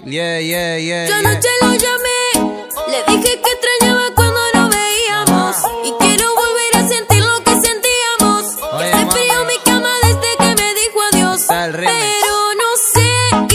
Yo anoche lo llamé, le dije que extrañaba cuando nos veíamos y quiero volver a sentir lo que sentíamos. Hace frío mi cama desde que me dijo adiós, pero no sé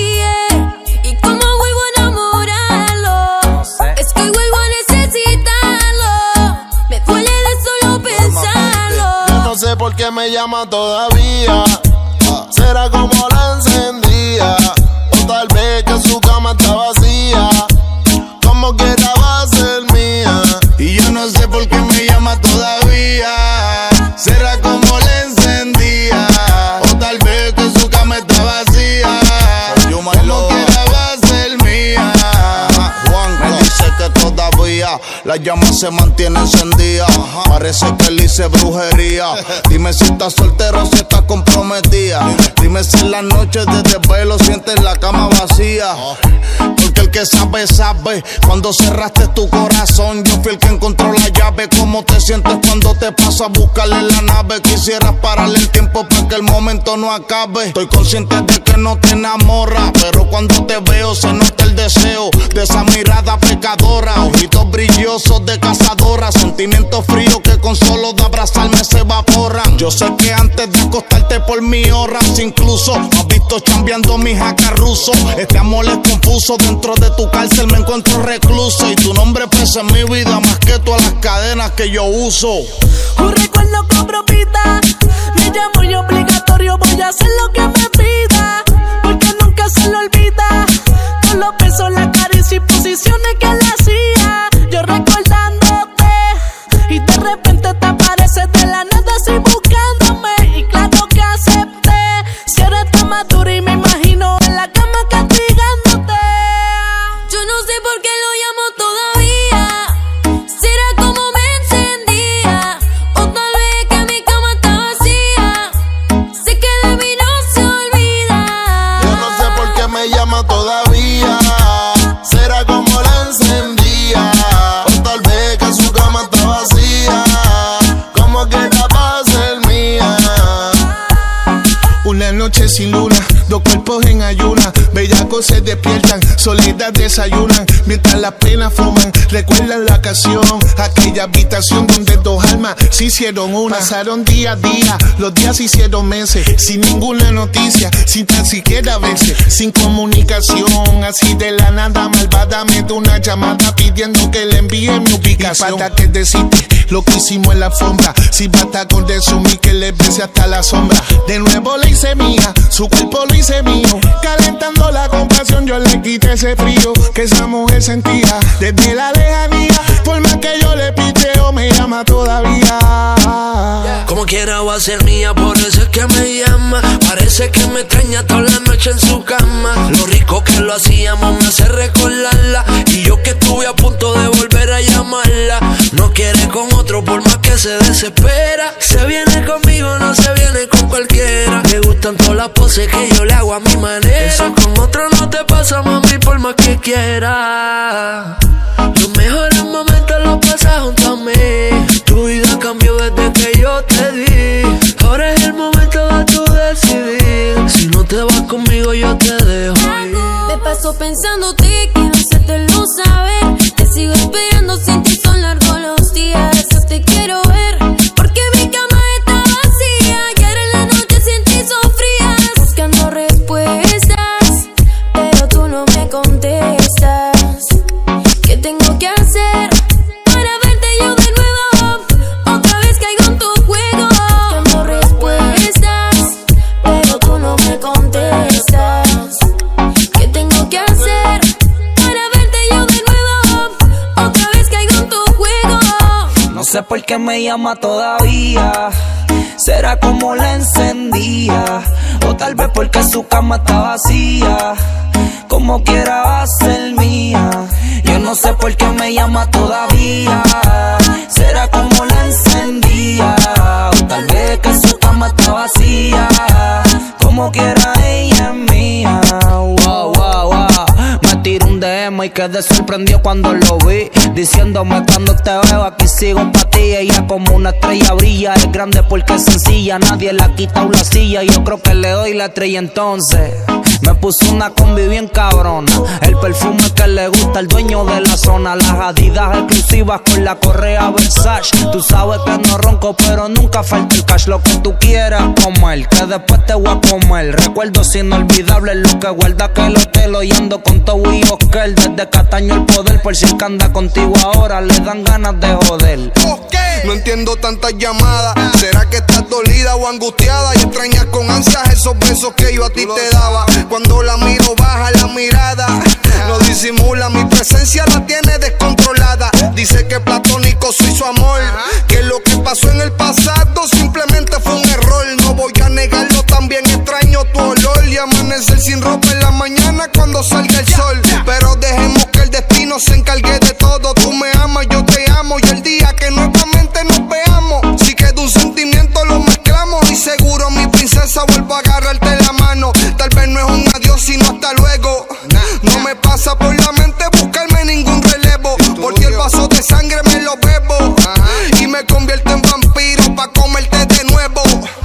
y cómo vuelvo a enamorarlo. Es que vuelvo a necesitarlo, me duele de solo pensarlo. Yo no sé por qué me llama todavía. Será como la encendía, o tal vez que su cama está vacía. Como quiera va a ser mía. Y yo no sé por qué me llama todavía. Será como la encendía, o tal vez que su cama está vacía. Como quiera va a ser mía. Juan me dice que todavía la llama se mantiene encendida. Parece que él hice brujería. Dime si estás soltero o si estás comprometida. Dime si en las noches de desvelo sientes la cama vacía. Porque el que sabe, sabe. Cuando cerraste tu corazón, yo fui el que encontró la llave. ¿Cómo te sientes cuando te paso a buscarle la nave? Quisieras pararle el tiempo para que el momento no acabe. Estoy consciente de que no te enamora, pero cuando te veo se nota el deseo de esa mirada pecadora. Ojitos brillosos de cazadora, sentimientos fríos que con solo de abrazarme se evaporan. Yo sé que antes de acostarte por mi horas, incluso has visto chambeando mi jacarruso. Este amor es confuso, dentro de tu cárcel me encuentro recluso. Y tu nombre pesa en mi vida más que todas las cadenas que yo uso. Un recuerdo cobro vida, me llamo y obligatorio voy a hacer lo que me pida, porque nunca se lo olvida. Con los besos, la caricia y posiciones que le hacía, yo recordándote, y de repente te apareces de la nada así buscándome, y claro que acepté. Si eres tan madura y me imagino en la cama castigándote. Yo no sé por qué lo llamo todavía. Será como me encendía, o tal vez que mi cama está vacía. Sé que de mí no se olvida. Yo no sé por qué me llama todavía. Será como la encendía, o tal vez que su cama está vacía. Como quiera va a ser mía. Una noche sin luna, dos cuerpos en ayuna. Bellacos se despiertan, soledad desayunan. Mientras las penas fuman, recuerdan la canción. Aquella habitación donde dos almas se hicieron una. Pasaron día a día, los días se hicieron meses. Sin ninguna noticia, sin tan siquiera verse. Sin comunicación, así de la nada malvada me dio una llamada pidiendo que le envíe mi ubicación. Y para que decirte lo que hicimos en la alfombra. Si basta con resumir que le bese hasta la sombra. De nuevo le hice mía, su cuerpo lo hice mío. Calentando la compasión yo le quité ese frío que esa mujer sentía desde la lejanía. Por más que yo le piteo me llama todavía. Como quiera va a ser mía, por eso es que me llama. Parece que me extraña toda la noche en su cama. Lo rico que lo hacíamos me hace recordarla. Y yo que estuve a punto de volver a llamarla. No quiere con otro por más que se desespera. Se viene conmigo, no se viene con cualquiera. Le gustan todas las poses que yo le hago a mi manera. Eso con otro no te pasa, mami, por más que quiera. Los mejores momentos los pasas junto a mí. Tu vida cambió desde que yo te di. Ahora es el momento de tú decidir. Si no te vas conmigo yo te dejo ir. Me paso pensándote, quiero hacértelo saber. Te sigo esperando, sin ti son largos los días. Yo te quiero ver, porque mi cama está vacía. Y ahora en la noche sin ti son frías. Buscando respuestas, pero tú no me contestas. ¿Qué tengo que hacer para verte yo de nuevo? Otra vez caigo en tu juego. Buscando respuestas, pero tú no me contestas. ¿Qué tengo que hacer para verte yo de nuevo? Otra vez caigo en tu juego. No sé por qué me llama todavía. Será como la encendía, o tal vez porque su cama está vacía. Como quiera va a ser mía. Yo no sé por qué me llama todavía. Será como la encendía, o tal vez que su cama está vacía. Como quiera ella es mía. Wow, wow, wow. Me tiro un DM y quedé sorprendido cuando lo vi, diciéndome cuando te veo aquí sigo pa' ti. Ella como una estrella brilla, es grande porque es sencilla, nadie le ha quitado la silla. Yo creo que le doy la estrella entonces. Me puso una combi bien cabrona, el perfume que le gusta al dueño de la zona, las Adidas exclusivas con la correa Versace. Tú sabes que no ronco pero nunca falta el cash. Lo que tú quieras comer, que después te voy a comer. Recuerdos inolvidables, lo que guarda que lo te lo yendo con todo y Oscar. Desde Cataño el poder, por si el que anda contigo ahora le dan ganas de joder. No entiendo tantas llamadas, ¿será que estás dolida o angustiada? Y extrañas con ansias esos besos que yo a ti te daba. Cuando la miro baja la mirada, no disimula, mi presencia la tiene descontrolada. Dice que platónico soy su amor, que lo que pasó en el pasado simplemente fue un error. No voy a negarlo, también extraño tu olor y amanecer sin ropa en la mañana cuando salga el sol. Pero dejemos que el destino se encargue de todo. Tú me amas, yo te amo, y el día que nuevamente nos veamos, si queda un sentimiento lo mezclamos. Y seguro mi princesa vuelvo a agarrarte la mano. Tal vez no es un adiós sino hasta luego. No me pasa por la mente buscarme ningún relevo, porque el vaso de sangre me lo bebo y me convierto en vampiro pa' comerte de nuevo.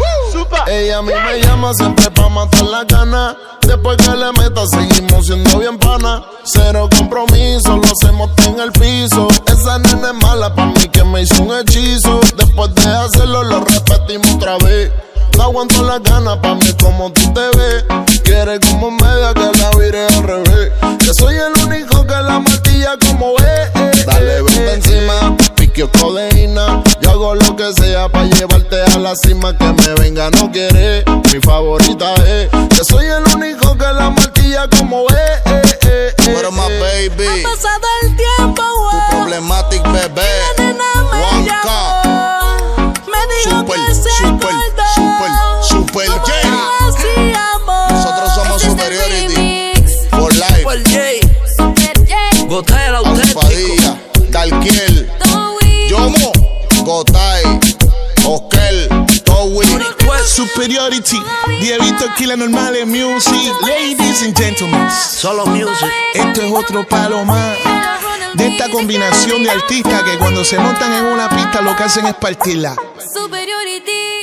Ella a mí me llama siempre pa' matar la gana. Después que le meta seguimos siendo bien pana. Cero compromiso, lo hacemos en el piso. Esa nena es mala pa' mí que me hizo un hechizo. Después de hacerlo lo repetimos otra vez. No aguanto las ganas pa' mí como tú te ves. Quieres como media que la vire al revés. Que soy el único que la martilla como es. Dale, vente encima, pique o codeína. Yo hago lo que sea pa' llevarte a la cima. Que me venga no quiere, mi favorita es. Que soy el único que la martilla como es. Pero my baby, ha pasado el tiempo, tu problematic bebé, Juanca, super J. Nosotros somos Superiority for life. Super J, Gotay el auténtico, Padilla, Dalquiel, Yomo, Gotay, Oscar, Towi. Superiority, Dievito Killa Normales Music. Ladies and gentlemen, solo music. esto es otro palo más de esta combinación de artistas que cuando se montan en una pista lo que hacen es partirla. Superiority.